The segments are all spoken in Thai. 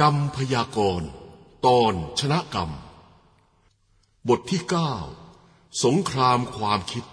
กรรมพยากรณ์ตอนชนะกรรมบทที่9สงครามความคิด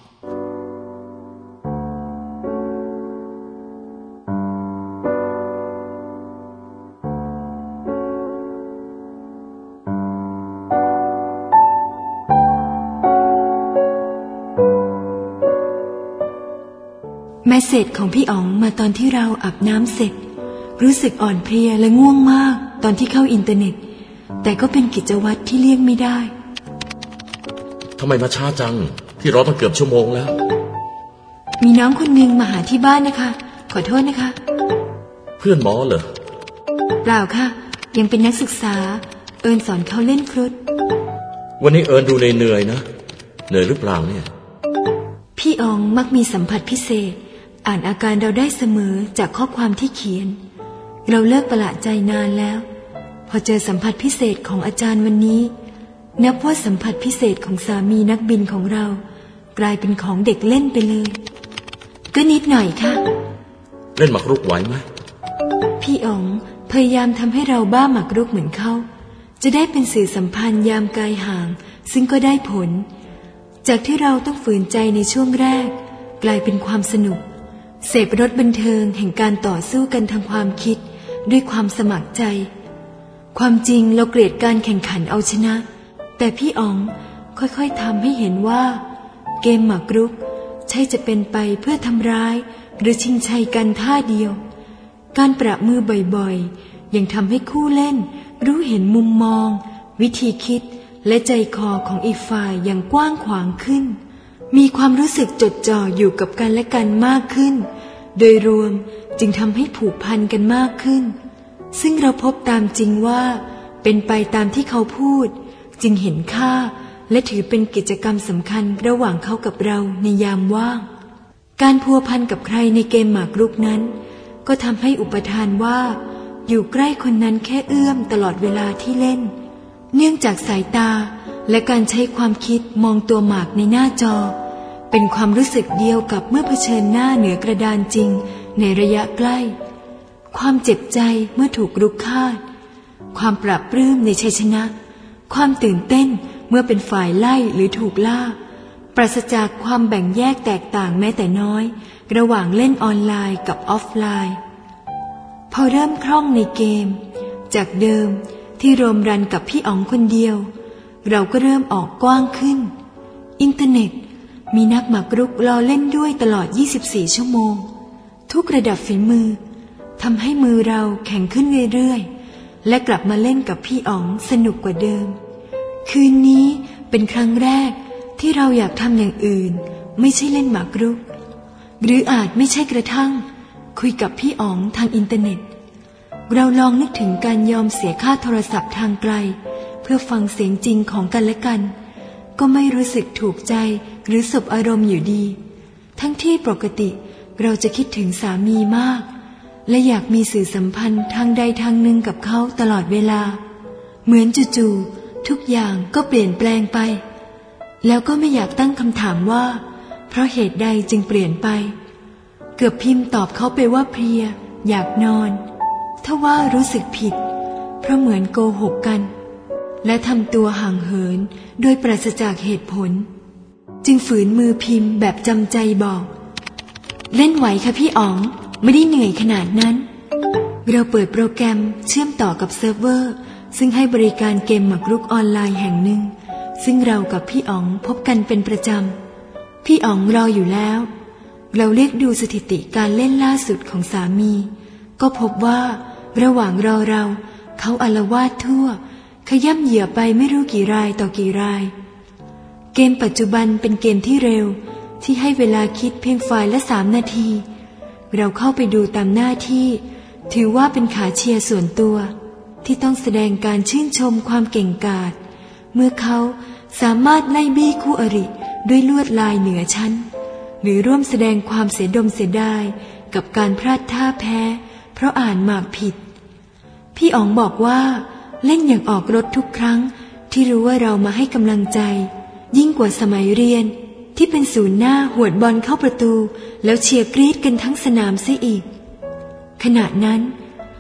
แมสเสจของพี่อ๋องมาตอนที่เราอาบน้ำเสร็จรู้สึกอ่อนเพลียและง่วงมากตอนที่เข้าอินเทอร์เน็ตแต่ก็เป็นกิจวัตรที่เลี่ยงไม่ได้ทำไมมาช้าจังที่รอตั้งเกือบชั่วโมงแล้วมีน้องคนนึงมาหาที่บ้านนะคะขอโทษนะคะเพื่อนหมอเหรอเปล่าค่ะยังเป็นนักศึกษาเอิญสอนเขาเล่นครุฑวันนี้เอิญดูเหนื่อยนะเหนื่อยหรือเปล่าเนี่ยพี่อ๋องมักมีสัมผัสพิเศษอ่านอาการเราได้เสมอจากข้อความที่เขียนเราเลิกประหลาดใจนานแล้วพอเจอสัมผัสพิเศษของอาจารย์วันนี้นับว่าสัมผัสพิเศษของสามีนักบินของเรากลายเป็นของเด็กเล่นไปเลยก็นิดหน่อยค่ะเล่นหมากรุกไหวไหมพี่อ๋องพยายามทำให้เราบ้าหมากรุกเหมือนเขาจะได้เป็นสื่อสัมพันธ์ยามไกลห่างซึ่งก็ได้ผลจากที่เราต้องฝืนใจในช่วงแรกกลายเป็นความสนุกเสพรสบันเทิงแห่งการต่อสู้กันทางความคิดด้วยความสมัครใจความจริงเราเกลียดการแข่งขันเอาชนะแต่พี่อ๋องค่อยๆทำให้เห็นว่าเกมหมากรุกใช่จะเป็นไปเพื่อทำร้ายหรือชิงชัยกันท่าเดียวการประมือบ่อยๆยังทำให้คู่เล่นรู้เห็นมุมมองวิธีคิดและใจคอของอีกฝ่ายอย่างกว้างขวางขึ้นมีความรู้สึกจดจ่ออยู่กับกันและกันมากขึ้นโดยรวมจึงทำให้ผูกพันกันมากขึ้นซึ่งเราพบตามจริงว่าเป็นไปตามที่เขาพูดจึงเห็นค่าและถือเป็นกิจกรรมสำคัญระหว่างเขากับเราในยามว่างการพัวพันกับใครในเกมหมากรุกนั้นก็ทำให้อุปทานว่าอยู่ใกล้คนนั้นแค่เอื้อมตลอดเวลาที่เล่นเนื่องจากสายตาและการใช้ความคิดมองตัวหมากในหน้าจอเป็นความรู้สึกเดียวกับเมื่อเผชิญหน้าเหนือกระดานจริงในระยะใกล้ความเจ็บใจเมื่อถูกรุกคาดความปราบปลื้มในชัยชนะความตื่นเต้นเมื่อเป็นฝ่ายไล่หรือถูกล่าปราศจากความแบ่งแยกแตกต่างแม้แต่น้อยระหว่างเล่นออนไลน์กับออฟไลน์พอเริ่มคล่องในเกมจากเดิมที่รมรันกับพี่อ๋องคนเดียวเราก็เริ่มออกกว้างขึ้นอินเทอร์เน็ตมีนักหมากรุกรอเล่นด้วยตลอด24ชั่วโมงทุกระดับฝีมือทำให้มือเราแข็งขึ้นเรื่อยๆและกลับมาเล่นกับพี่อ๋องสนุกกว่าเดิมคืนนี้เป็นครั้งแรกที่เราอยากทำอย่างอื่นไม่ใช่เล่นหมากรุกหรืออาจไม่ใช่กระทั่งคุยกับพี่อ๋องทางอินเทอร์เน็ตเราลองนึกถึงการยอมเสียค่าโทรศัพท์ทางไกลเพื่อฟังเสียงจริงของกันและกันก็ไม่รู้สึกถูกใจหรือสบอารมณ์อยู่ดีทั้งที่ปกติเราจะคิดถึงสามีมากและอยากมีสื่อสัมพันธ์ทางใดทางหนึ่งกับเขาตลอดเวลาเหมือนจู่ๆทุกอย่างก็เปลี่ยนแปลงไปแล้วก็ไม่อยากตั้งคำถามว่าเพราะเหตุใดจึงเปลี่ยนไปเกือบพิมพ์ตอบเขาไปว่าเพลียอยากนอนทว่ารู้สึกผิดเพราะเหมือนโกหกกันและทำตัวห่างเหินโดยปราศจากเหตุผลจึงฝืนมือพิมพ์แบบจำใจบอกเล่นไหวค่ะพี่อ๋องไม่ได้เหนื่อยขนาดนั้นเราเปิดโปรแกรมเชื่อมต่อกับเซิร์ฟเวอร์ซึ่งให้บริการเกมหมากรุกออนไลน์แห่งหนึ่งซึ่งเรากับพี่อ๋องพบกันเป็นประจำพี่อ๋องรออยู่แล้วเราเรียกดูสถิติการเล่นล่าสุดของสามีก็พบว่าระหว่างรอเราเขาอาละวาดทั่วขย่ำเหยื่อไปไม่รู้กี่รายต่อกี่รายเกมปัจจุบันเป็นเกมที่เร็วที่ให้เวลาคิดเพียงฝ่ายละ3 นาทีเราเข้าไปดูตามหน้าที่ถือว่าเป็นขาเชียร์ส่วนตัวที่ต้องแสดงการชื่นชมความเก่งกาจเมื่อเขาสามารถไล่บี้คู่อริด้วยลวดลายเหนือชั้นหรือร่วมแสดงความเสียดมเสียดายกับการพลาดท่าแพ้เพราะอ่านหมากผิดพี่อ๋องบอกว่าเล่นอย่างออกรถทุกครั้งที่รู้ว่าเรามาให้กำลังใจยิ่งกว่าสมัยเรียนที่เป็นศูนย์หน้าหวดบอลเข้าประตูแล้วเชียร์กรี๊ดกันทั้งสนามเสียอีกขณะนั้น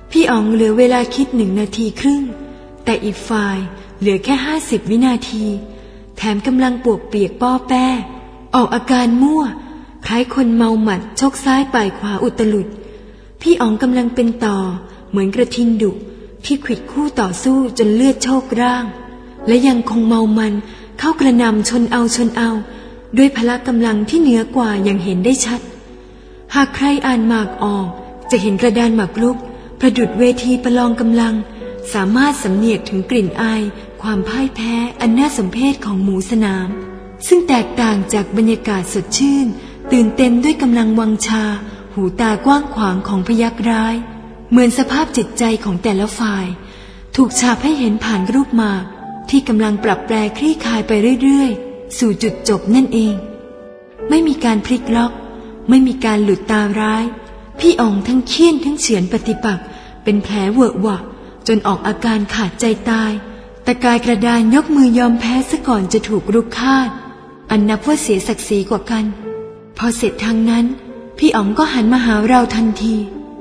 พี่อ๋องเหลือเวลาคิด1 นาทีครึ่งแต่อีกฝ่ายเหลือแค่50 วินาทีแถมกำลังปวกเปียกป้อแป้ออกอาการมั่วคล้ายคนเมาหมัดชกซ้ายป่ายขวาอุตลุดพี่อ๋องกำลังเป็นต่อเหมือนกระทิงดุที่ขวิดคู่ต่อสู้จนเลือดโชกร่างและยังคงเมามันเข้ากระหน่ำชนเอาด้วยพละกำลังที่เหนือกว่าอย่างเห็นได้ชัดหากใครอ่านหมากออกจะเห็นกระดานหมากรุกประดุจเวทีประลองกำลังสามารถสำเนียกถึงกลิ่นอายความพ่ายแพ้อันน่าสมเพชของหมูสนามซึ่งแตกต่างจากบรรยากาศสดชื่นตื่นเต็มด้วยกำลังวังชาหูตากว้างขวางของพยัคฆ์ร้ายเหมือนสภาพจิตใจของแต่ละฝ่ายถูกฉาบให้เห็นผ่านรูปหมากที่กำลังปรับแปรคลี่คลายไปเรื่อยๆสู่จุดจบนั่นเองไม่มีการพลิกล็อกไม่มีการหลุดตาร้ายพี่อ๋องทั้งเคี่ยนทั้งเฉือนปฏิปักษ์เป็นแผลเวอะหวะจนออกอาการขาดใจตายแต่กายกระดานยกมือยอมแพ้ซะก่อนจะถูกรุกคาดอันนับว่าเสียศักดิ์ศรีกว่ากันพอเสร็จทางนั้นพี่อ๋องก็หันมาหาเราทันที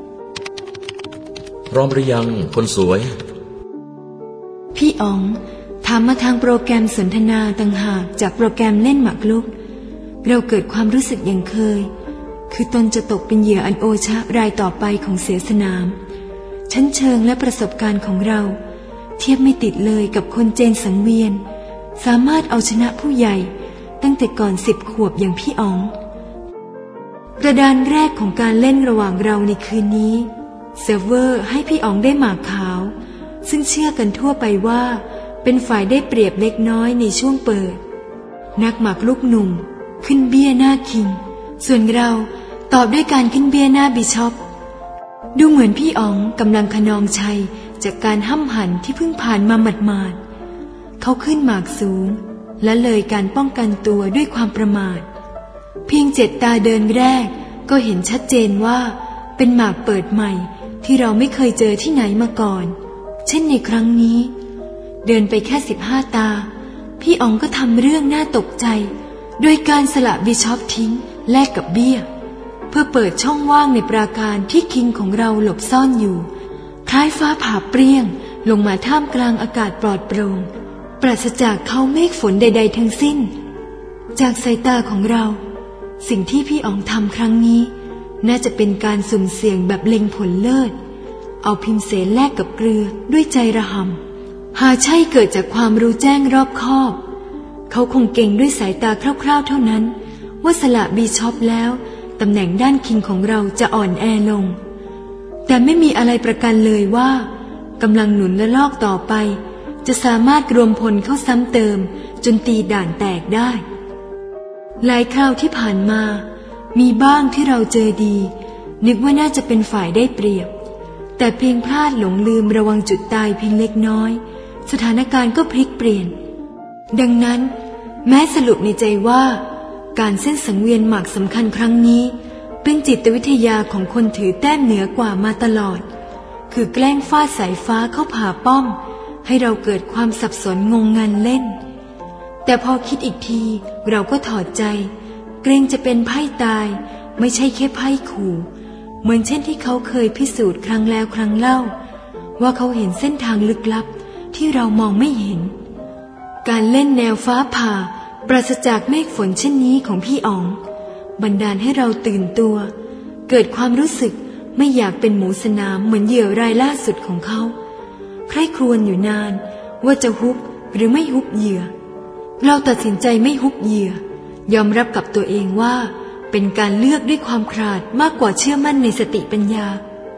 พร้อมหรือยังคนสวยพี่อ๋องถามมาทางโปรแกรมสนทนาต่างหากจากโปรแกรมเล่นหมากรุกเราเกิดความรู้สึกอย่างเคยคือตนจะตกเป็นเหยื่ออันโอชะรายต่อไปของเสือสนามชั้นเชิงและประสบการณ์ของเราเทียบไม่ติดเลยกับคนเจนสังเวียนสามารถเอาชนะผู้ใหญ่ตั้งแต่ก่อน10 ขวบอย่างพี่อ๋องกระดานแรกของการเล่นระหว่างเราในคืนนี้เซิร์ฟเวอร์ให้พี่อ๋องได้หมากขาวซึ่งเชื่อกันทั่วไปว่าเป็นฝ่ายได้เปรียบเล็กน้อยในช่วงเปิดนักหมากรุกหนุ่มขึ้นเบี้ยหน้าคิงส่วนเราตอบด้วยการขึ้นเบี้ยหน้าบิชอปดูเหมือนพี่อ๋องกำลังขนองชัยจากการห้ำหั่นที่เพิ่งผ่านมาหมาดๆเขาขึ้นหมากสูงและเลยการป้องกันตัวด้วยความประมาทเพียง7 ตาเดินแรกก็เห็นชัดเจนว่าเป็นหมากเปิดใหม่ที่เราไม่เคยเจอที่ไหนมาก่อนเช่นในครั้งนี้เดินไปแค่15 ตาพี่อ๋องก็ทำเรื่องน่าตกใจโดยการสละบิชอปทิ้งแลกกับเบี้ยเพื่อเปิดช่องว่างในปราการที่คิงของเราหลบซ่อนอยู่คล้ายฟ้าผ่าเปรี้ยงลงมาท่ามกลางอากาศปลอดโปร่งปราศจากเขาเมฆฝนใดๆทั้งสิ้นจากสายตาของเราสิ่งที่พี่อ๋องทำครั้งนี้น่าจะเป็นการสุ่มเสี่ยงแบบเล็งผลเลิศเอาพิมเสนแลกกับเกลือด้วยใจระหำหาใช่เกิดจากความรู้แจ้งรอบคอบเขาคงเก่งด้วยสายตาคร่าวๆเท่านั้นว่าสละบีชอปแล้วตำแหน่งด้านคิงของเราจะอ่อนแอลงแต่ไม่มีอะไรประกันเลยว่ากำลังหนุนและลอกต่อไปจะสามารถรวมพลเข้าซ้ำเติมจนตีด่านแตกได้หลายคราวที่ผ่านมามีบ้างที่เราเจอดีนึกว่าน่าจะเป็นฝ่ายได้เปรียบแต่เพียงพลาดหลงลืมระวังจุดตายเพียงเล็กน้อยสถานการณ์ก็พลิกเปลี่ยนดังนั้นแม้สรุปในใจว่าการเส้นสังเวียนหมากสำคัญครั้งนี้เป็นจิตวิทยาของคนถือแต้มเหนือกว่ามาตลอดคือแกล้งฟาดสายฟ้าเข้าผ่าป้อมให้เราเกิดความสับสนงงงันเล่นแต่พอคิดอีกทีเราก็ถอดใจเกรงจะเป็นไพ่ตายไม่ใช่แค่ไพ่ขู่เหมือนเช่นที่เขาเคยพิสูจน์ครั้งแล้วครั้งเล่าว่าเขาเห็นเส้นทางลึกลับที่เรามองไม่เห็นการเล่นแนวฟ้าผ่าปราศจากเมฆฝนเช่นนี้ของพี่อ๋องบันดาลให้เราตื่นตัวเกิดความรู้สึกไม่อยากเป็นหมูสนามเหมือนเหยื่อรายล่าสุดของเขาใคร่ครวญอยู่นานว่าจะฮุบหรือไม่ฮุบเหยื่อเราตัดสินใจไม่ฮุบเหยื่อยอมรับกับตัวเองว่าเป็นการเลือกด้วยความขลาดมากกว่าเชื่อมั่นในสติปัญญา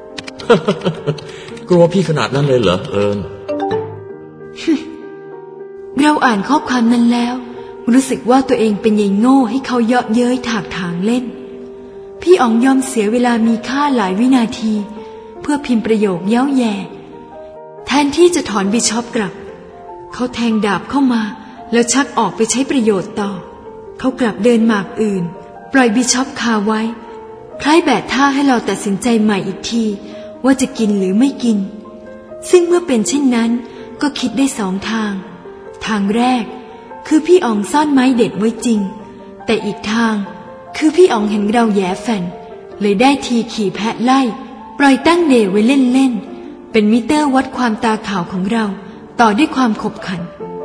กลัวพี่ขนาดนั้นเลยเหรอเอิญเราอ่านข้อความนั้นแล้วรู้สึกว่าตัวเองเป็นใหญ่โง่ให้เขาเยาะเย้ยถากถางเล่นพี่อ๋องยอมเสียเวลามีค่าหลายวินาทีเพื่อพิมพ์ประโยคเย้าแย่แทนที่จะถอนบิชอปกลับเขาแทงดาบเข้ามาแล้วชักออกไปใช้ประโยชน์ต่อเขากลับเดินหมากอื่นปล่อยบิชอปคาไว้คล้ายแบะท่าให้เราตัดสินใจใหม่อีกทีว่าจะกินหรือไม่กินซึ่งเมื่อเป็นเช่นนั้นก็คิดได้2 ทางแรกคือพี่อ๋องซ่อนไม้เด็ดไว้จริงแต่อีกทางคือพี่อ๋องเห็นเราแย่แฝนเลยได้ทีขี่แพะไล่ปล่อยตั้งเดไว้เล่นเป็นมิเตอร์วัดความตาขาวของเราต่อด้วยความขบขัน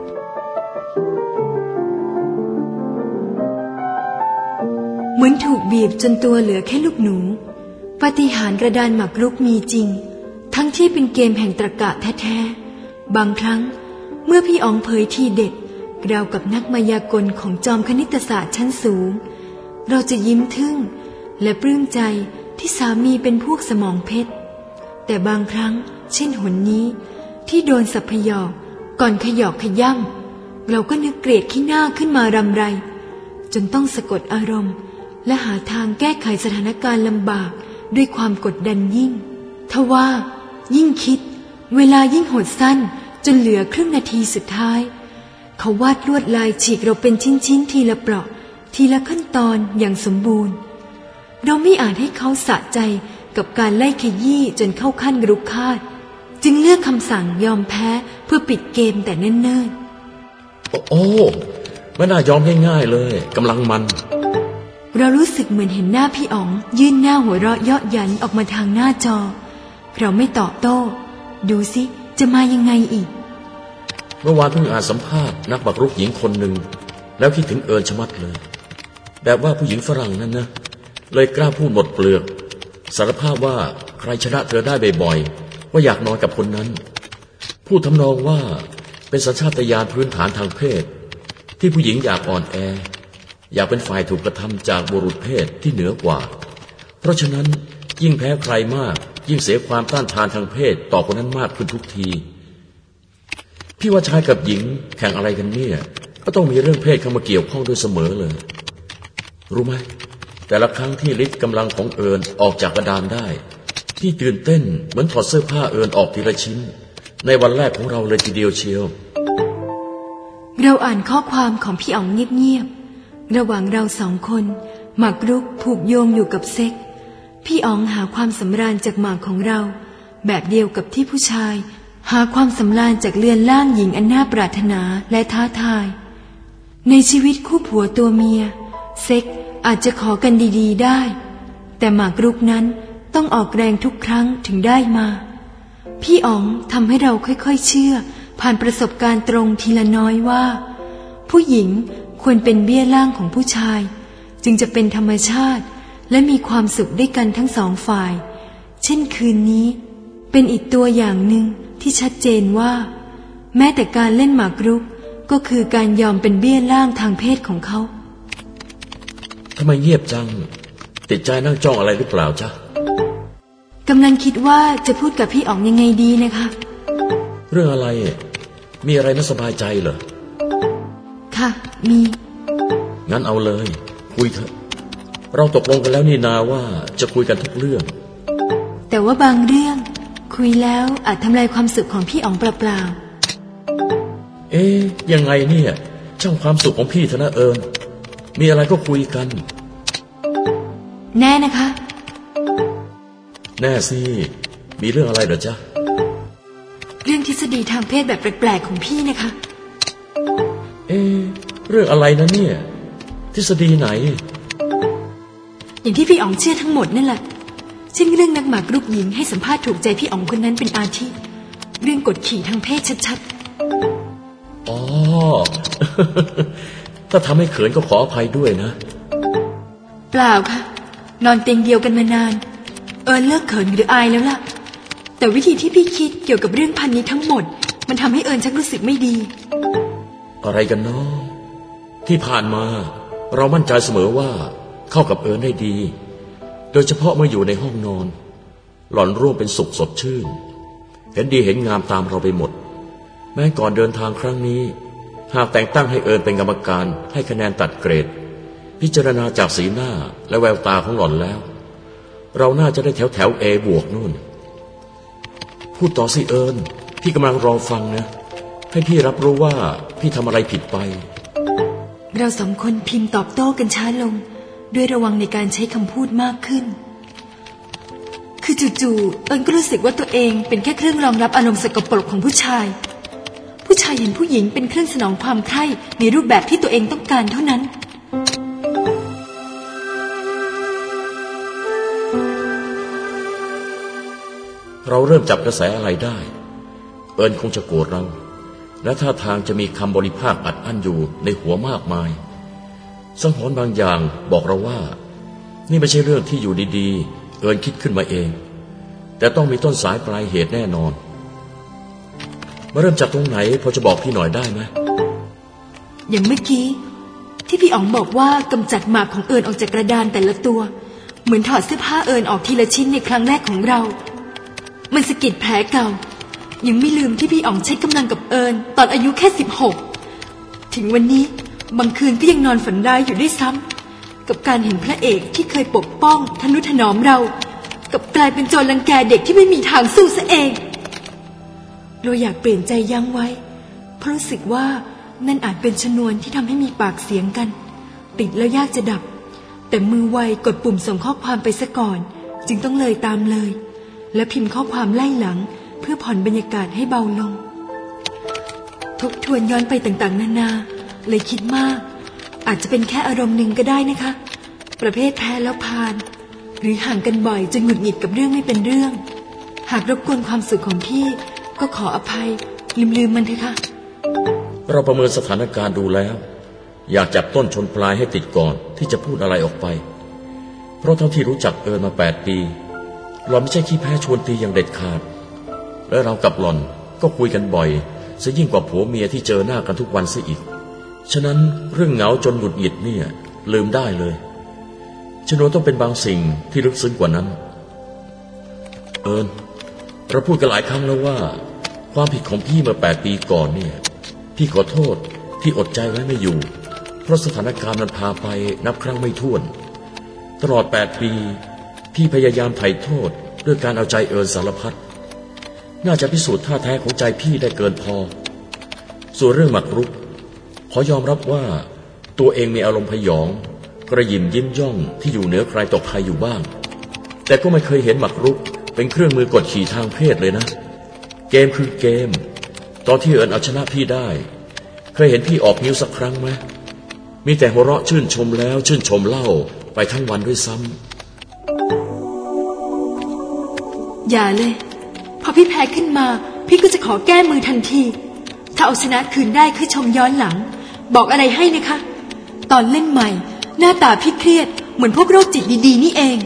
เหมือนถูกบีบจนตัวเหลือแค่ลูกหนูปาฏิหาริย์กระดานหมากรุกมีจริงทั้งที่เป็นเกมแห่งตรรกะแท้ๆบางครั้งเมื่อพี่อ๋องเผยทีเด็ดราวกับนักมายากลของจอมคณิตศาสตร์ชั้นสูงเราจะยิ้มทึ่งและปลื้มใจที่สามีเป็นพวกสมองเพชรแต่บางครั้งเช่นหนนี้ที่โดนสัพยอกก่อนขยอกขย่ำเราก็นึกเกลียดขี้หน้าขึ้นมารำไรจนต้องสะกดอารมณ์และหาทางแก้ไขสถานการณ์ลำบากด้วยความกดดันยิ่งทว่ายิ่งคิดเวลายิ่งหดสั้นจนเหลือครึ่งนาทีสุดท้ายเขาวาดลวดลายฉีกเราเป็นชิ้นๆทีละเปราะทีละขั้นตอนอย่างสมบูรณ์เราไม่อาจให้เขาสะใจกับการไล่ขยี้จนเข้าขั้นรุกคาดจึงเลือกคำสั่งยอมแพ้เพื่อปิดเกมแต่เนิ่นๆโอ้ไม่น่ายอมง่ายๆเลยกำลังมันเรารู้สึกเหมือนเห็นหน้าพี่อ๋องยื่นหน้าหัวเราะเยาะหยันออกมาทางหน้าจอเราไม่ตอบโต้ดูสิจะมายังไงอีกเมื่อวานเพิ่งอ่านสัมภาษณ์นักบักรุกหญิงคนหนึ่งแล้วคิดถึงเอิญชะมัดเลยแบบว่าผู้หญิงฝรั่งนั้นนะเลยกล้าพูดหมดเปลือกสารภาพว่าใครชนะเธอได้บ่อยๆว่าอยากนอนกับคนนั้นพูดทำนองว่าเป็นสัญชาตญาณพื้นฐานทางเพศที่ผู้หญิงอยากอ่อนแออยากเป็นฝ่ายถูกกระทำจากบุรุษเพศที่เหนือกว่าเพราะฉะนั้นยิ่งแพ้ใครมากยิ่งเสียความต้านทานทางเพศต่อคนนั้นมากขึ้นทุกทีพี่ว่าชายกับหญิงแข่งอะไรกันเนี่ยก็ต้องมีเรื่องเพศเข้ามาเกี่ยวข้องด้วยเสมอเลยรู้ไหมแต่ละครั้งที่ฤทธิ์กำลังของเอิญออกจากกระดานได้ที่ตื่นเต้นเหมือนถอดเสื้อผ้าเอิญออกทีละชิ้นในวันแรกของเราเลยทีเดียวเชียวเราอ่านข้อความของพี่อ๋องเงียบๆระหว่างเราสองคนหมากรุกผูกโยงอยู่กับเซ็กพี่อ๋องหาความสำราญจากหมากของเราแบบเดียวกับที่ผู้ชายหาความสำราญจากเรือนร่างหญิงอันน่าปรารถนาและท้าทายในชีวิตคู่ผัวตัวเมียเซ็กอาจจะขอกันดีๆได้แต่หมากรุกนั้นต้องออกแรงทุกครั้งถึงได้มาพี่อ๋องทำให้เราค่อยๆเชื่อผ่านประสบการณ์ตรงทีละน้อยว่าผู้หญิงควรเป็นเบี้ยล่างของผู้ชายจึงจะเป็นธรรมชาติและมีความสุขด้วยกันทั้งสองฝ่ายเช่นคืนนี้เป็นอีกตัวอย่างหนึ่งที่ชัดเจนว่าแม้แต่การเล่นหมากรุกก็คือการยอมเป็นเบี้ยล่างทางเพศของเขาทำไมเงียบจังติดใจนั่งจ้องอะไรหรือเปล่าจ๊ะกำลังคิดว่าจะพูดกับพี่อ๋องยังไงดีนะคะเรื่องอะไรมีอะไรน่าสบายใจเหรอค่ะมีงั้นเอาเลยคุยเถอะเราตกลงกันแล้วนี่นาว่าจะคุยกันทุกเรื่องแต่ว่าบางเรื่องคุยแล้วอาจทำลายความสุขของพี่อ๋องเปล่าๆยังไงเนี่ยช่างความสุขของพี่เถอะนะเอิญมีอะไรก็คุยกันแน่นะคะแน่สิมีเรื่องอะไรเหรอจ๊ะเรื่องทฤษฎีทางเพศแบบแปลกๆของพี่นะคะเรื่องอะไรนะเนี่ยทฤษฎีไหนอย่างที่พี่อ๋องเชื่อทั้งหมดนั่นแหละเช่นเรื่องนักหมากรุกหญิงให้สัมภาษณ์ถูกใจพี่อ๋องคนนั้นเป็นอาทิเรื่องกดขี่ทางเพศชัดๆอ๋อ ถ้าทำให้เขินก็ขออภัยด้วยนะเปล่าค่ะนอนเตียงเดียวกันมานานเลิกเขินหรืออายแล้วล่ะแต่วิธีที่พี่คิดเกี่ยวกับเรื่องพันนี้ทั้งหมดมันทำให้ชักรู้สึกไม่ดีอะไรกันเนาะที่ผ่านมาเรามั่นใจเสมอว่าเข้ากับได้ดีโดยเฉพาะเมื่ออยู่ในห้องนอนหล่อนร่วมเป็นสุขสดชื่นเห็นดีเห็นงามตามเราไปหมดแม้ก่อนเดินทางครั้งนี้หากแต่งตั้งให้เป็นกรรมการให้คะแนนตัดเกรดพิจารณาจากสีหน้าและแววตาของหล่อนแล้วเราน่าจะได้แถว A บวกนู่นพูดต่อสิพี่กำลังรอฟังนะให้พี่รับรู้ว่าพี่ทำอะไรผิดไปเราสองคนพิมพ์ตอบโต้กันช้าลงด้วยระวังในการใช้คำพูดมากขึ้นคือจู่ๆก็รู้สึกว่าตัวเองเป็นแค่เครื่องรองรับอารมณ์สกปรกของผู้ชายเห็นผู้หญิงเป็นเครื่องสนองความใคร่ในรูปแบบที่ตัวเองต้องการเท่านั้นเราเริ่มจับกระแสอะไรได้เอิญคงจะโกรธเราและท่าทางจะมีคำบริภาคอัดอั้นอยู่ในหัวมากมายสังหรณ์บางอย่างบอกเราว่านี่ไม่ใช่เรื่องที่อยู่ดีๆเอิญคิดขึ้นมาเองแต่ต้องมีต้นสายปลายเหตุแน่นอนมาเริ่มจากตรงไหนพอจะบอกพี่หน่อยได้ไหมอย่างเมื่อกี้ที่พี่อ๋องบอกว่ากำจัดหมากของเอิญออกจากกระดานแต่ละตัวเหมือนถอดเสื้อผ้าเอิญออกทีละชิ้นในครั้งแรกของเรามันสะกิดแผลเก่ายังไม่ลืมที่พี่อ๋องใช้กำลังกับเอิญตอนอายุแค่16ถึงวันนี้บางคืนก็ยังนอนฝันร้ายอยู่ด้วยซ้ำกับการเห็นพระเอกที่เคยปกป้องทนุถนอมเรากับกลายเป็นโจรรังแกเด็กที่ไม่มีทางสู้ซะเองเราอยากเปลี่ยนใจยั้งไว้เพราะรู้สึกว่านั่นอาจเป็นชนวนที่ทำให้มีปากเสียงกันติดแล้วยากจะดับแต่มือไวกดปุ่มส่งข้อความไปซะก่อนจึงต้องเลยตามเลยและพิมพ์ข้อความไล่หลังเพื่อผ่อนบรรยากาศให้เบาลงทบทวนย้อนไปต่างๆนานาเลยคิดมากอาจจะเป็นแค่อารมณ์หนึ่งก็ได้นะคะประเภทแพ้แล้วพานหรือห่างกันบ่อยจนหงุดหงิดกับเรื่องไม่เป็นเรื่องหากรบกวนความสุขของพี่ก็ขออภัยลืมมันเถอะค่ะเราประเมินสถานการณ์ดูแล้วอยากจับต้นชนปลายให้ติดก่อนที่จะพูดอะไรออกไปเพราะเท่าที่รู้จักเอิญมา8 ปีหล่อนไม่ใช่ขี้แพ้ชวนตีอย่างเด็ดขาดและเรากับหล่อนก็คุยกันบ่อยซะยิ่งกว่าผัวเมียที่เจอหน้ากันทุกวันซะอีกฉะนั้นเรื่องเหงาจนหงุดหงิดเนี่ยลืมได้เลยชนวนต้องเป็นบางสิ่งที่ลึกซึ้งกว่านั้นเอิญเราพูดกันหลายครั้งแล้วว่าความผิดของพี่เมื่อ8 ปีก่อนเนี่ยพี่ขอโทษที่อดใจไว้ไม่อยู่เพราะสถานการณ์มันพาไปนับครั้งไม่ถ้วนตลอด8 ปีพี่พยายามไถ่โทษด้วยการเอาใจเอิญสารพัดน่าจะพิสูจน์ท่าแท้ของใจพี่ได้เกินพอส่วนเรื่องหมากรุกขอยอมรับว่าตัวเองมีอารมณ์พยองกระยิมยิ้มย่องที่อยู่เหนือใครต่อใครอยู่บ้างแต่ก็ไม่เคยเห็นหมากรุกเป็นเครื่องมือกดขี่ทางเพศเลยนะเกมคือเกมตอนที่เอิญเอาชนะพี่ได้เคยเห็นพี่ออกนิ้วสักครั้งไหมมีแต่หัวเราะชื่นชมแล้วชื่นชมเล่าไปทั้งวันด้วยซ้ำอย่าเลยพอพี่แพ้ขึ้นมาพี่ก็จะขอแก้มือทันทีถ้าเอาชนะคืนได้คือชมย้อนหลังบอกอะไรให้นะคะตอนเล่นใหม่หน้าตาพี่เครียดเหมือนพวกโรคจิตดีๆนี่เอง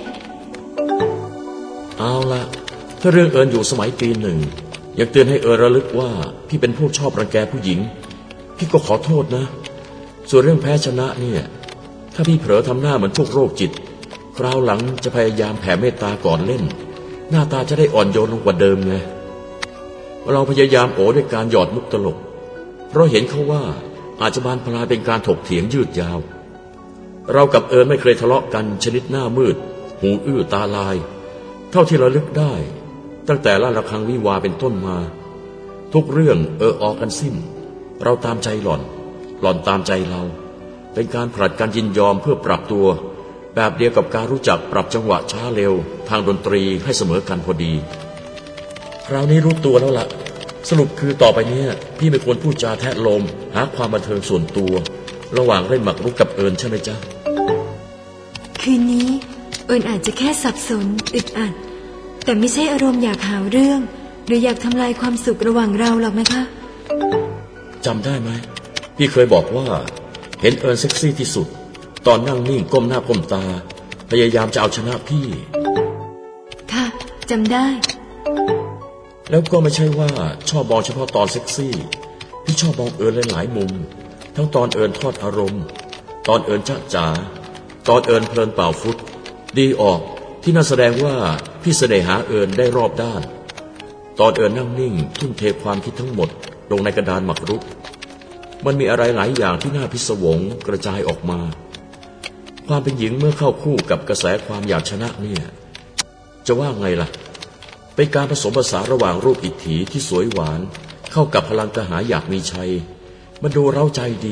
เอาละถ้าเรื่องเอิญอยู่สมัยปี 1อยากเตือนให้เอิญระลึกว่าพี่เป็นพวกชอบรังแกผู้หญิงพี่ก็ขอโทษนะส่วนเรื่องแพ้ชนะเนี่ยถ้าพี่เผลอทำหน้าเหมือนพวกโรคจิตคราวหลังจะพยายามแผ่เมตตาก่อนเล่นหน้าตาจะได้อ่อนโยนลงกว่าเดิมไงเราพยายามโอ้ด้วยการหยอดมุกตลกเพราะเห็นเขาว่าอาจจะบานปลายเป็นการถกเถียงยืดยาวเรากับเอิญไม่เคยทะเลาะกันชนิดหน้ามืดหูอื้อตาลายเท่าที่ระลึกได้ตั้งแต่ลั่นระฆังวิวาเป็นต้นมาทุกเรื่องออกกันสิ้นเราตามใจหล่อนตามใจเราเป็นการผลัดกันยินยอมเพื่อปรับตัวแบบเดียวกับการรู้จักปรับจังหวะช้าเร็วทางดนตรีให้เสมอกันพอดีคราวนี้รู้ตัวแล้วล่ะสรุปคือต่อไปนี้พี่ไม่ควรพูดจาแทะโลมหาความบันเทิงส่วนตัวระหว่างเล่นหมากรุกกับเอิญใช่ไหมจ๊ะคืนนี้เอิญอาจจะแค่สับสนอึดอัดแต่ไม่ใช่อารมณ์อยากหาเรื่องหรืออยากทำลายความสุขระหว่างเราหรอกนะคะจำได้ไหมพี่เคยบอกว่าเห็นเอิญเซ็กซี่ที่สุดตอนนั่งนิ่งก้มหน้าก้มตาพยายามจะเอาชนะพี่ค่ะจำได้แล้วก็ไม่ใช่ว่าชอบมองเฉพาะตอนเซ็กซี่พี่ชอบมองเอิญหลายๆมุมทั้งตอนเอิญทอดอารมณ์ตอนเอิญจ๊ะจ๋าตอนเอิญเพลินเป่าฟุตดีออกที่น่าแสดงว่าพี่เสน่หาเอิญได้รอบด้านตอนเอิญนั่งนิ่งทุ่มเทความคิดทั้งหมดลงในกระดานหมากรุกมันมีอะไรหลายอย่างที่น่าพิศวงกระจายออกมาความเป็นหญิงเมื่อเข้าคู่กับกระแสความอยากชนะเนี่ยจะว่าไงล่ะเป็นการผสมผสานระหว่างรูปอิทธิที่สวยหวานเข้ากับพลังกระหายอยากมีชัยมันดูเร้าใจดี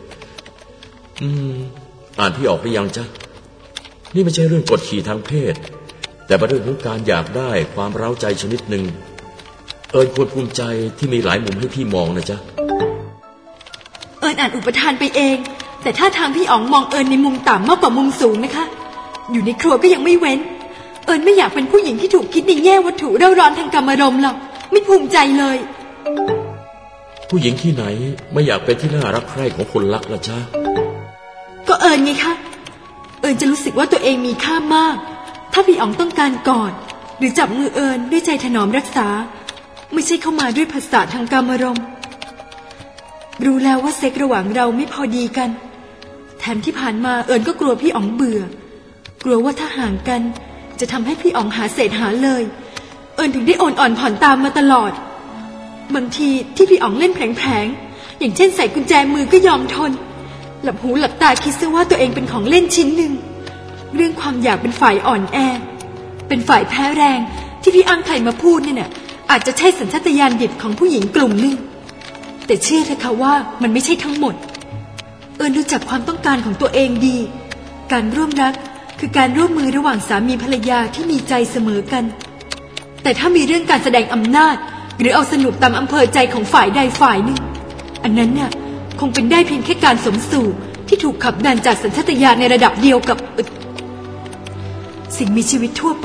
อ่านพี่ออกหรือยังจ๊ะนี่ไม่ใช่เรื่องกดขี่ทางเพศแต่เป็นเรื่องของการอยากได้ความเร้าใจชนิดหนึ่งเอิญควรภูมิใจที่มีหลายมุมให้พี่มองนะจ๊ะเอิญอ่านอุปทานไปเองแต่ถ้าทางพี่อ๋องมองเอิญในมุมต่ำมากกว่ามุมสูงนะคะอยู่ในครัวก็ยังไม่เว้นเอิญไม่อยากเป็นผู้หญิงที่ถูกคิดในแง่วัตถุเร่าร้อนทางกามารมณ์หรอกไม่ภูมิใจเลยผู้หญิงที่ไหนไม่อยากเป็นที่น่ารักใคร่ของคนรักล่ะจ๊ะก็เอิญไงคะเอิญจะรู้สึกว่าตัวเองมีค่ามากถ้าพี่อ๋องต้องการกอดหรือจับมือเอิญด้วยใจถนอมรักษาไม่ใช่เข้ามาด้วยภาษาทางกามารมณ์รู้แล้วว่าเซ็กระหว่างเราไม่พอดีกันแถมที่ผ่านมาเอิญก็กลัวพี่อ๋องเบื่อกลัวว่าถ้าห่างกันจะทำให้พี่อ๋องหาเศษหาเลยเอิญถึงได้อ่อนผ่อนตามมาตลอดบางทีที่พี่อ๋องเล่นแผลงๆอย่างเช่นใส่กุญแจมือก็ยอมทนหลับหูหลับตาคิดซะว่าตัวเองเป็นของเล่นชิ้นหนึ่งเรื่องความอยากเป็นฝ่ายอ่อนแอเป็นฝ่ายแพ้แรงที่พี่อ้างไทยมาพูดเนี่ยอาจจะใช่สัญชาตญาณดิบของผู้หญิงกลุ่มหนึ่งแต่เชื่อเถอะค่ะว่ามันไม่ใช่ทั้งหมดเอิญรู้จักความต้องการของตัวเองดีการร่วมรักคือการร่วมมือระหว่างสามีภรรยาที่มีใจเสมอกันแต่ถ้ามีเรื่องการแสดงอำนาจหรือเอาสนุกตามอำเภอใจของฝ่ายใดฝ่ายหนึ่งอันนั้นเนี่ยคงเป็นได้เพียงแค่การสมสู่ที่ถูกขับดันจากสัญชาตญาณในระดับเดียวกับสิ่งมีชีวิตทั่วไป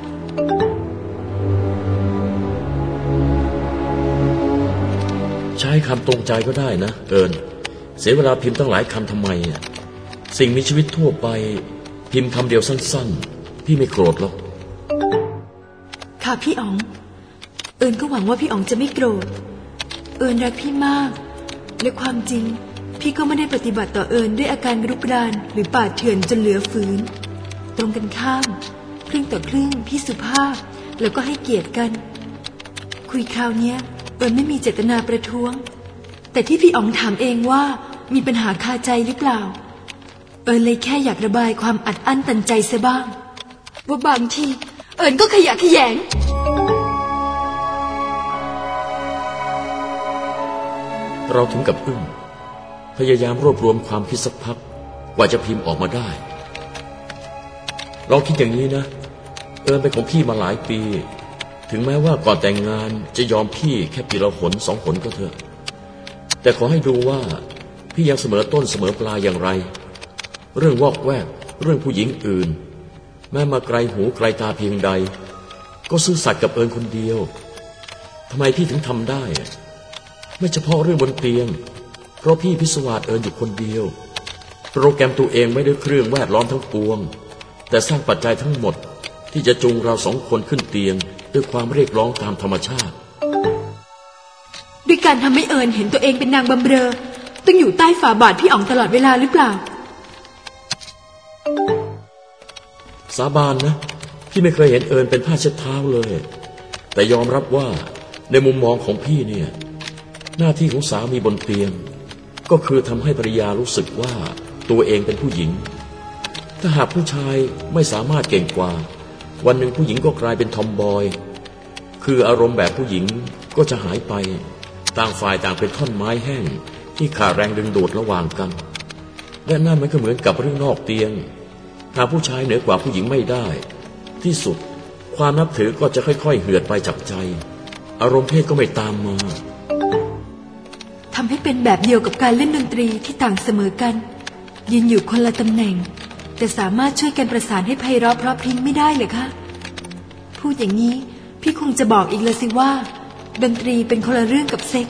ใช้คำตรงใจก็ได้นะเอิญเสียเวลาพิมพ์ตั้งหลายคำทำไมสิ่งมีชีวิตทั่วไปพิมพ์คำเดียวสั้นๆพี่ไม่โกรธหรอกค่ะพี่อ๋องเอิญก็หวังว่าพี่อ๋องจะไม่โกรธเอิญรักพี่มากและความจริงพี่ก็ไม่ได้ปฏิบัติต่อเอิญด้วยอาการรุกรานหรือป่าเถื่อนจนเหลือฝืนตรงกันข้ามครึ่งต่อครึ่งพี่สุภาพแล้วก็ให้เกียรติกันคุยคราวนี้เอิญไม่มีเจตนาประท้วงแต่ที่พี่อ๋องถามเองว่ามีปัญหาคาใจหรือเปล่าเอิญเลยแค่อยากระบายความอัดอั้นตันใจเสียบ้างว่าบางทีเอิญก็ขยะแขยงเราถึงกับอึ้งพยายามรวบรวมความคิดสักพักกว่าจะพิมพ์ออกมาได้ลองคิดอย่างนี้นะเอิญเป็นของพี่มาหลายปีถึงแม้ว่าก่อนแต่งงานจะยอมพี่แค่ปีละหนสองหนก็เถอะแต่ขอให้ดูว่าพี่ยังเสมอต้นเสมอปลายอย่างไรเรื่องวอกแวกเรื่องผู้หญิงอื่นแม้มาไกลหูไกลตาเพียงใดก็ซื่อสัตย์กับเอิญคนเดียวทำไมพี่ถึงทำได้ไม่เฉพาะเรื่องบนเตียงเพราะพี่พิศวาสเอิญอยู่คนเดียวโปรแกรมตัวเองไม่ได้เครื่องแวดล้อมทั้งปวงแต่สร้างปัจจัยทั้งหมดที่จะจูงเราสองคนขึ้นเตียงด้วยความเรียกร้องตามธรรมชาติด้วยการทำให้เอิญเห็นตัวเองเป็นนางบำเรอต้องอยู่ใต้ฝ่าบาทพี่อ๋องตลอดเวลาหรือเปล่าสาบานนะพี่ไม่เคยเห็นเอิญเป็นผ้าเช็ดเท้าเลยแต่ยอมรับว่าในมุมมองของพี่เนี่ยหน้าที่ของสามีบนเตียงก็คือทำให้ภรรยารู้สึกว่าตัวเองเป็นผู้หญิงถ้าหากผู้ชายไม่สามารถเก่งกว่าวันหนึ่งผู้หญิงก็กลายเป็นทอมบอยคืออารมณ์แบบผู้หญิงก็จะหายไปต่างฝ่ายต่างเป็นท่อนไม้แห้งที่ขาดแรงดึงดูดระหว่างกันและนั่นมันก็เหมือนกับเรื่องนอกเตียงหากผู้ชายเหนือกว่าผู้หญิงไม่ได้ที่สุดความนับถือก็จะค่อยๆเหือดไปจากใจอารมณ์เพศก็ไม่ตามมาทำให้เป็นแบบเดียวกับการเล่นดนตรีที่ต่างเสมอกันยืนอยู่คนละตำแหน่งแต่สามารถช่วยกันประสานให้ไพเราะเพราะพริ้งไม่ได้เลยคะพูดอย่างนี้พี่คงจะบอกอีกเลยสิว่าดนตรีเป็นคนละเรื่องกับเซ็ก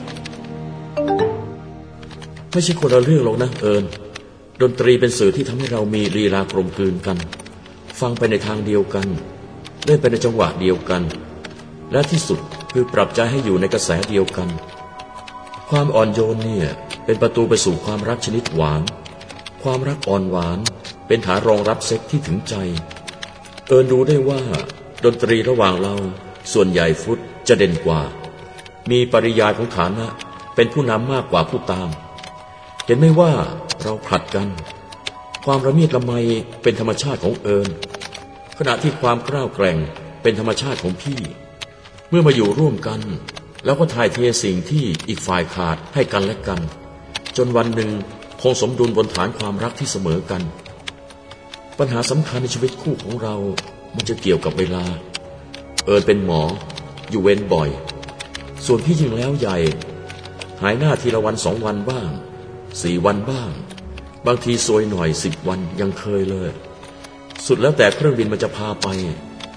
ไม่ใช่คนละเรื่องหรอกนะเอิญดนตรีเป็นสื่อที่ทำให้เรามีลีลากลมกลืนกันฟังไปในทางเดียวกันเล่นไปในจังหวะเดียวกันและที่สุดคือปรับใจให้อยู่ในกระแสเดียวกันความอ่อนโยนเนี่ยเป็นประตูไปสู่ความรักชนิดหวานความรักอ่อนหวานเป็นฐานรองรับเซ็กที่ถึงใจเอิญรู้ได้ว่าดนตรีระหว่างเราส่วนใหญ่ฟุตจะเด่นกว่ามีปริยายของฐานะเป็นผู้นำมากกว่าผู้ตามเห็นไหมว่าเราผลัดกันความระเมียดระไมเป็นธรรมชาติของเอิญขณะที่ความกล้าแกร่งเป็นธรรมชาติของพี่เมื่อมาอยู่ร่วมกันแล้วก็ถ่ายเทสิ่งที่อีกฝ่ายขาดให้กันและกันจนวันหนึ่งคงสมดุลบนฐานความรักที่เสมอกันปัญหาสำคัญในชีวิตคู่ของเรามันจะเกี่ยวกับเวลาเอิญเป็นหมออยู่เว้นบ่อยส่วนพี่ยิ่งแล้วใหญ่หายหน้าทีละวัน2 วันบ้าง4 วันบ้างบางทีซวยหน่อย10 วันยังเคยเลยสุดแล้วแต่เครื่องบินมันจะพาไป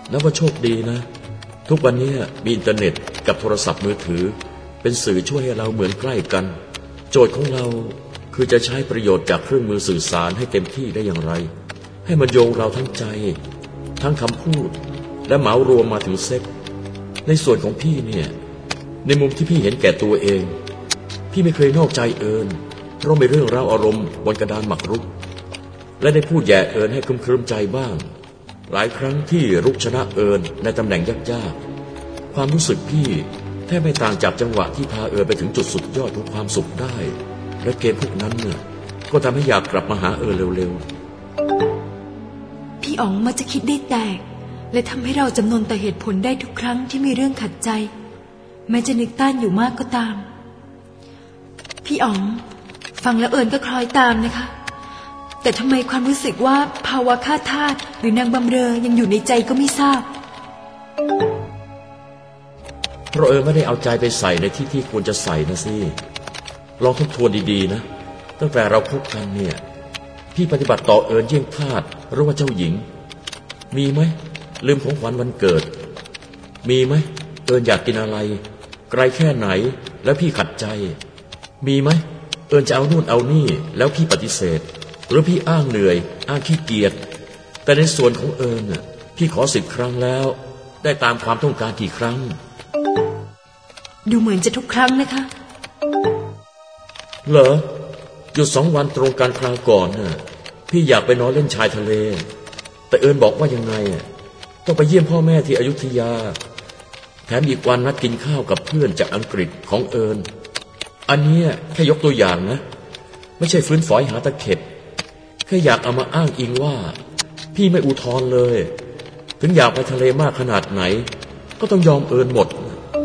นับว่าโชคดีนะทุกวันนี้มีอินเทอร์เน็ตกับโทรศัพท์มือถือเป็นสื่อช่วยให้เราเหมือนใกล้กันโจทย์ของเราคือจะใช้ประโยชน์จากเครื่องมือสื่อสารให้เต็มที่ได้อย่างไรให้มันโยงเราทั้งใจทั้งคำพูดและเหมารวมมาถึงเซ็กในส่วนของพี่เนี่ยในมุมที่พี่เห็นแก่ตัวเองพี่ไม่เคยนอกใจเอิญเพราะมีเรื่องราวอารมณ์บนกระดานหมากรุกและได้พูดแย่เอิญให้ครึ้มใจบ้างหลายครั้งที่รุกชนะเอิญในตำแหน่งยากๆความรู้สึกพี่แทบไม่ต่างจากจังหวะที่พาเอิญไปถึงจุดสุดยอดของความสุขได้และเกมพวกนั้นเนี่ยก็ทำให้อยากกลับมาหาเอิญเร็วๆพี่อ๋องมักจะคิดได้แตกและทำให้เราจำนนต่อเหตุผลได้ทุกครั้งที่มีเรื่องขัดใจแม้จะนึกต้านอยู่มากก็ตามพี่อ๋องฟังแล้วเอิญก็คล้อยตามนะคะแต่ทำไมความรู้สึกว่าภาวะฆาตทาสหรือนางบำเรอยังอยู่ในใจก็ไม่ทราบเพราะเอิญไม่ได้เอาใจไปใส่ในที่ควรจะใส่นะสิลองทบทวนดีๆนะตั้งแต่เราคบกันเนี่ยพี่ปฏิบัติต่อเอิญเยี่ยงทาสหรือว่าเจ้าหญิงมีไหมลืมของขวัญวันเกิดมีไหมเอิญอยากกินอะไรไกลแค่ไหนแล้วพี่ขัดใจมีไหมเอิญจะเอานู่นเอานี่แล้วพี่ปฏิเสธหรือพี่อ้างเหนื่อยอ้างขี้เกียจแต่ในส่วนของเอิญน่ะพี่ขอ10 ครั้งแล้วได้ตามความต้องการกี่ครั้งดูเหมือนจะทุกครั้งนะคะเหรอหยุด2 วันตรงกันคราวก่อนน่ะพี่อยากไปนอนเล่นชายทะเลแต่เอิญบอกว่ายังไงต้องไปเยี่ยมพ่อแม่ที่อยุธยาแถมอีกวันนัดกินข้าวกับเพื่อนจากอังกฤษของเอิญอันนี้แค่ยกตัวอย่างนะไม่ใช่ฟื้นฝอยหาตะเข็บแค่อยากเอามาอ้างอิงว่าพี่ไม่อุทธรณ์เลยถึงอยากไปทะเลมากขนาดไหนก็ต้องยอมเอิญหมด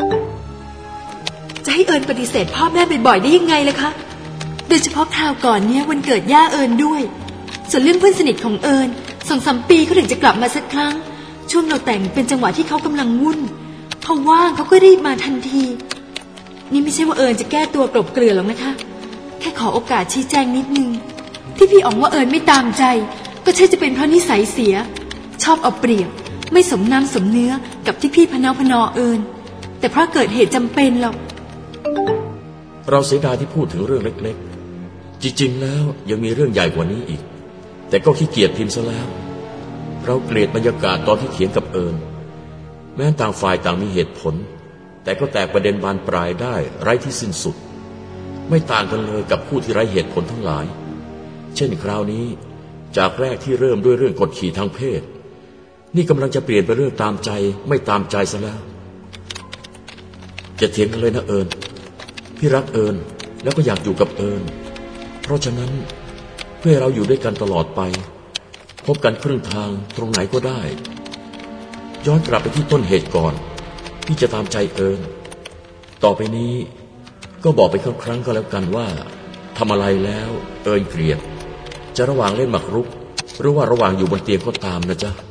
จะให้เอิญปฏิเสธพ่อแม่บ่อยๆได้ยังไงล่ะคะโดยเฉพาะคราวก่อนเนี้ยวันเกิดย่าเอิญด้วยส่วนเรื่องเพื่อนสนิทของเอิญ2-3 ปีเขาถึงจะกลับมาสักครั้งช่วงเราแต่งเป็นจังหวะที่เขากำลังวุ่นเขาว่างเขาก็รีบมาทันทีนี่ไม่ใช่ว่าเอิญจะแก้ตัวกลบเกลื่อนหรอกนะคะแค่ขอโอกาสชี้แจงนิดนึงที่พี่อ๋องว่าเอิญไม่ตามใจก็ใช่จะเป็นเพราะนิสัยเสียชอบเอาเปรียบไม่สมน้ำสมเนื้อกับที่พี่พนอเอิญแต่เพราะเกิดเหตุจำเป็นหรอกเราเสียดายที่พูดถึงเรื่องเล็กๆจริงๆแล้วยังมีเรื่องใหญ่กว่านี้อีกแต่ก็ขี้เกียจพิมพ์ซะแล้วเราเกลียดบรรยากาศตอนที่เขียนกับเอิญแม้ต่างฝ่ายต่างมีเหตุผลแต่ก็แตกประเด็นบานปลายได้ไร้ที่สิ้นสุดไม่ต่างกันเลยกับผู้ที่ไร้เหตุผลทั้งหลายเช่นคราวนี้จากแรกที่เริ่มด้วยเรื่องกดขี่ทางเพศนี่กำลังจะเปลี่ยนไปเรื่องตามใจไม่ตามใจซะแล้วจะเถียงกันเลยนะเอิญพี่รักเอิญแล้วก็อยากอยู่กับเอิญเพราะฉะนั้นเพื่อเราอยู่ด้วยกันตลอดไปพบกันครึ่งทางตรงไหนก็ได้ย้อนกลับไปที่ต้นเหตุก่อนพี่จะตามใจเอิญต่อไปนี้ก็บอกไปครั้งก็แล้วกันว่าทำอะไรแล้วเอิญเกลียดจะระหว่างเล่นหมากรุกหรือว่าระหว่างอยู่บนเตียงก็ตามนะจ๊ะ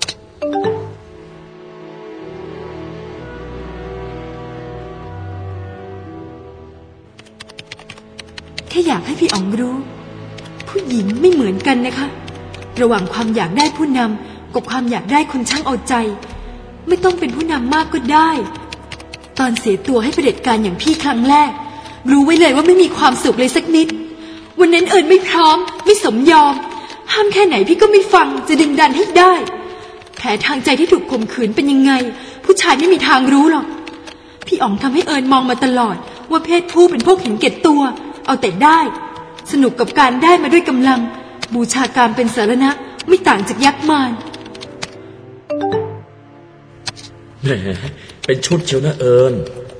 แค่อยากให้พี่อ๋องรู้ผู้หญิงไม่เหมือนกันนะคะระหว่างความอยากได้ผู้นำกับความอยากได้คนช่างเอาใจไม่ต้องเป็นผู้นำมากก็ได้ตอนเสียตัวให้เผด็จการอย่างพี่ครั้งแรกรู้ไว้เลยว่าไม่มีความสุขเลยสักนิดวันนั้นเอิญไม่พร้อมไม่สมยอมห้ามแค่ไหนพี่ก็ไม่ฟังจะดึงดันให้ได้แผลทางใจที่ถูกข่มขืนเป็นยังไงผู้ชายไม่มีทางรู้หรอกพี่อ๋องทำให้เอิญมองมาตลอดว่าเพศผู้เป็นพวกเห็นแก่ตัวเอาแต่ได้สนุกกับการได้มาด้วยกำลังบูชาการเป็นสารณะไม่ต่างจากยักษ์มารแหมเป็นชุดเชียวนะเอิญ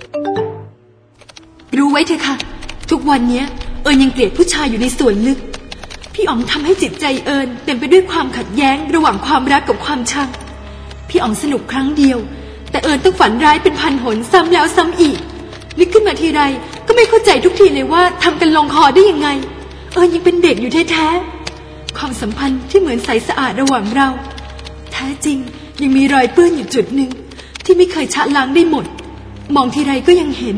รู้ไว้เถอะค่ะทุกวันนี้เอิญยังเกลียดผู้ชายอยู่ในส่วนลึกพี่อ๋องทำให้จิตใจเอิญเต็มไปด้วยความขัดแย้งระหว่างความรักกับความชังพี่อ๋องสนุกครั้งเดียวแต่เอิญต้องฝันร้ายเป็นพันหนซ้ำแล้วซ้ำอีกนึกขึ้นมาทีไรก็ไม่เข้าใจทุกทีเลยว่าทำกันลงคอได้ยังไงเอิญยังเป็นเด็กอยู่แท้ๆความสัมพันธ์ที่เหมือนใสสะอาดระหว่างเราแท้จริงยังมีรอยเปื้อนอยู่จุดหนึ่งที่ไม่เคยชะล้างได้หมดมองทีไรก็ยังเห็น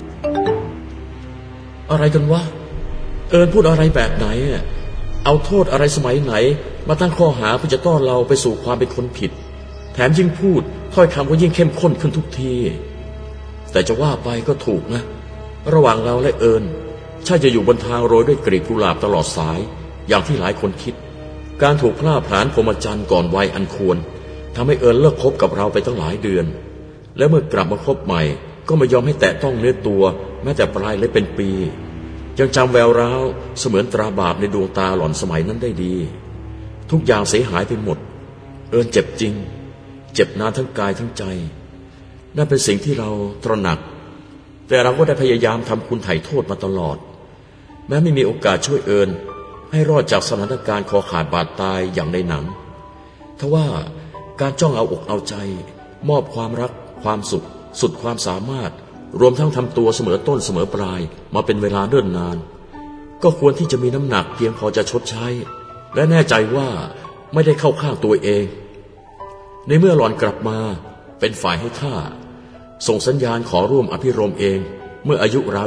อะไรกันวะเอิญพูดอะไรแบบไหนเอาโทษอะไรสมัยไหนมาตั้งข้อหาเพื่อจะต้อนเราไปสู่ความเป็นคนผิดแถมยิ่งพูดถ้อยคำก็ยิ่งเข้มข้นขึ้นทุกทีแต่จะว่าไปก็ถูกนะระหว่างเราและเอิญใช่จะอยู่บนทางโรยด้วยกลีบกุหลาบตลอดสายอย่างที่หลายคนคิดการถูกพล่าผลาญพรหมจรรย์ก่อนวัยอันควรทำให้เอิญเลิกคบกับเราไปตั้งหลายเดือนและเมื่อกลับมาคบใหม่ก็ไม่ยอมให้แตะต้องเนื้อตัวแม้แต่ปลายเลยเป็นปียังจำแววร้าวเสมือนตราบาปในดวงตาหล่อนสมัยนั้นได้ดีทุกอย่างเสียหายไปหมดเอิญเจ็บจริงเจ็บนานทั้งกายทั้งใจนั่นเป็นสิ่งที่เราตระหนักแต่เราก็ได้พยายามทำคุณไถ่โทษมาตลอดแม้ไม่มีโอกาสช่วยเอิญให้รอดจากสถานการณ์คอขาดบาดตายอย่างในหนังทว่าการจ้องเอาอกเอาใจมอบความรักความสุขสุดความสามารถรวมทั้งทำตัวเสมอต้นเสมอปลายมาเป็นเวลาเนิ่นนานก็ควรที่จะมีน้ำหนักเพียงพอจะชดใช้และแน่ใจว่าไม่ได้เข้าข้างตัวเองในเมื่อหล่อนกลับมาเป็นฝ่ายให้ท่าส่งสัญญาณขอร่วมอภิรมย์เองเมื่ออายุราว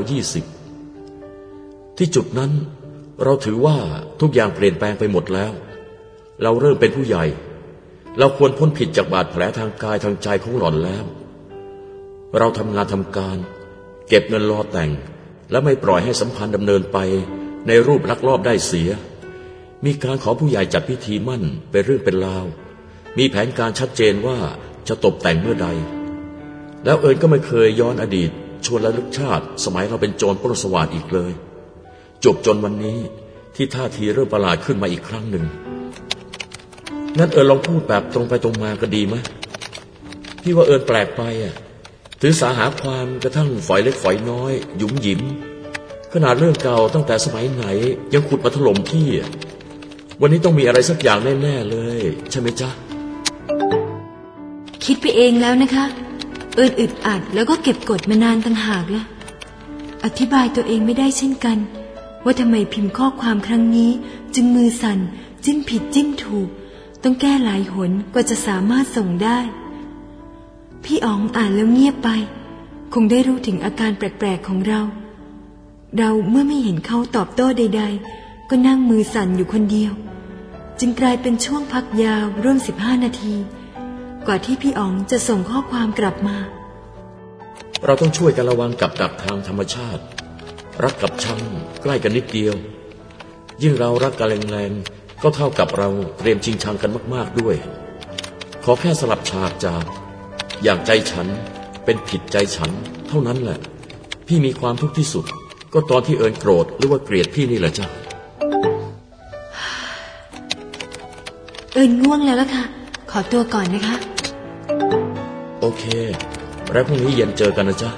20ที่จุดนั้นเราถือว่าทุกอย่างเปลี่ยนแปลงไปหมดแล้วเราเริ่มเป็นผู้ใหญ่เราควรพ้นผิดจากบาดแผลทางกายทางใจของหล่อนแล้วเราทำงานทำการเก็บเงินรอแต่งและไม่ปล่อยให้สัมพันธ์ดำเนินไปในรูปลักลอบได้เสียมีการขอผู้ใหญ่จัดพิธีมั่นเป็นเรื่องเป็นราวมีแผนการชัดเจนว่าจะตกแต่งเมื่อใดแล้วเอิญก็ไม่เคยย้อนอดีตชวนระลึกชาติสมัยเราเป็นโจรปล้นสว่านอีกเลยจบจนวันนี้ที่ท่าทีเริ่มประหลาดขึ้นมาอีกครั้งหนึ่งงั้นเอิญลองพูดแบบตรงไปตรงมาก็ดีไหมพี่ว่าเอิญแปลกไปถือสาหาความกระทั่งฝอยเล็กฝอยน้อยหยุมหยิมขนาดเรื่องเก่าตั้งแต่สมัยไหนยังขุดมาถล่มพี่วันนี้ต้องมีอะไรสักอย่างแน่ๆเลยใช่ไหมจ๊ะคิดไปเองแล้วนะคะเอิญอึดอัดแล้วก็เก็บกดมานานต่างหากละอธิบายตัวเองไม่ได้เช่นกันว่าทำไมพิมพ์ข้อความครั้งนี้จึงมือสั่นจิ้มผิดจิ้มถูกต้องแก้หลายหนกว่าจะสามารถส่งได้พี่อ๋องอ่านแล้วเงียบไปคงได้รู้ถึงอาการแปลกๆของเราเมื่อไม่เห็นเขาตอบโต้ใดๆก็นั่งมือสั่นอยู่คนเดียวจึงกลายเป็นช่วงพักยาวร่วม15 นาทีกว่าที่พี่อ๋องจะส่งข้อความกลับมาเราต้องช่วยกันระวังกับดักทางธรรมชาติรักกับชังใกล้กันนิดเดียวยิ่งเรารักกันแรงๆก็เท่ากับเราเตรียมชิงชังกันมากๆด้วยขอแค่สลับฉากจากอย่างใจฉันเป็นผิดใจฉันเท่านั้นแหละพี่มีความทุกข์ที่สุดก็ตอนที่เอิญโกรธหรือว่าเกลียดพี่นี่แหละจ้ะเอิญง่วงแล้วล่ะค่ะขอตัวก่อนนะคะโอเคแล้วพรุ่งนี้เย็นเจอกันนะจ๊ะ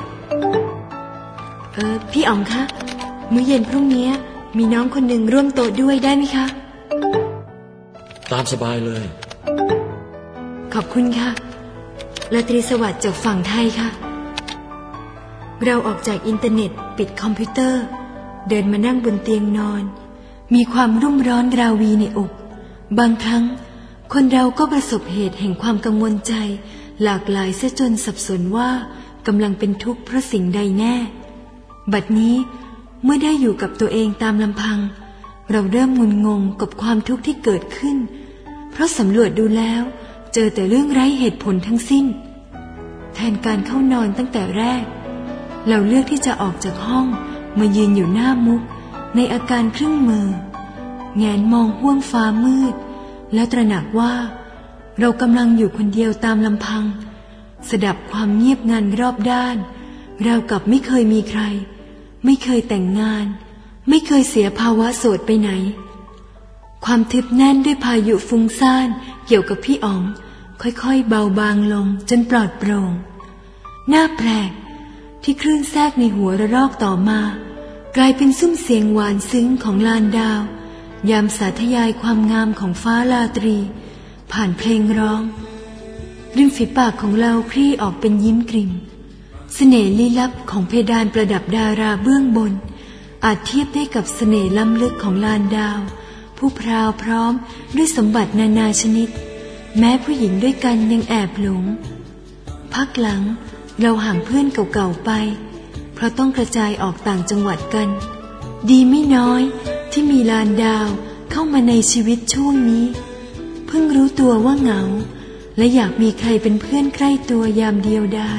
พี่อ๋องคะมื้อเย็นพรุ่งนี้มีน้องคนหนึ่งร่วมโต๊ะด้วยได้ไหมคะตามสบายเลยขอบคุณค่ะราตรีสวัสดิ์จากฝั่งไทยค่ะเราออกจากอินเทอร์เน็ตปิดคอมพิวเตอร์เดินมานั่งบนเตียงนอนมีความรุ่มร้อนราวีในอกบางครั้งคนเราก็ประสบเหตุแห่งความกังวลใจหลากหลายเสียจนสับสนว่ากำลังเป็นทุกข์เพราะสิ่งใดแน่บัดนี้เมื่อได้อยู่กับตัวเองตามลำพังเราเริ่มงุนงงกับความทุกข์ที่เกิดขึ้นเพราะสำรวจดูแล้วเจอแต่เรื่องไร้เหตุผลทั้งสิ้นแทนการเข้านอนตั้งแต่แรกเราเลือกที่จะออกจากห้องมายืนอยู่หน้ามุกในอาการครึ่งมือแงนมองห้วงฟ้ามืดแล้วตระหนักว่าเรากำลังอยู่คนเดียวตามลำพังสดับความเงียบงันรอบด้านเรากับไม่เคยมีใครไม่เคยแต่งงานไม่เคยเสียภาวะโสดไปไหนความทึบแน่นด้วยพายุฟุ้งซ่านเกี่ยวกับพี่อ๋องค่อยๆเบาบางลงจนปลอดโปร่งน่าแปลกที่คลื่นแทรกในหัวระลอกต่อมากลายเป็นซุ้มเสียงหวานซึ้งของลานดาวยามสาธยายความงามของฟ้าราตรีผ่านเพลงร้องริมฝีปากของเราคลี่ออกเป็นยิ้มกริ่มเสน่ห์ลี้ลับของเพดานประดับดาราเบื้องบนอาจเทียบได้กับเสน่ห์ล้ำลึกของลานดาวผู้พราวพร้อมด้วยสมบัตินานาชนิดแม้ผู้หญิงด้วยกันยังแอบหลงพักหลังเราห่างเพื่อนเก่าๆไปเพราะต้องกระจายออกต่างจังหวัดกันดีไม่น้อยที่มีลานดาวเข้ามาในชีวิตช่วงนี้เพิ่งรู้ตัวว่าเหงาและอยากมีใครเป็นเพื่อนใกล้ตัวยามเดียวได้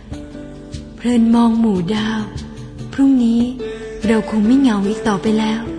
เพลินมองหมู่ดาวพรุ่งนี้เราคงไม่เหงาอีกต่อไปแล้ว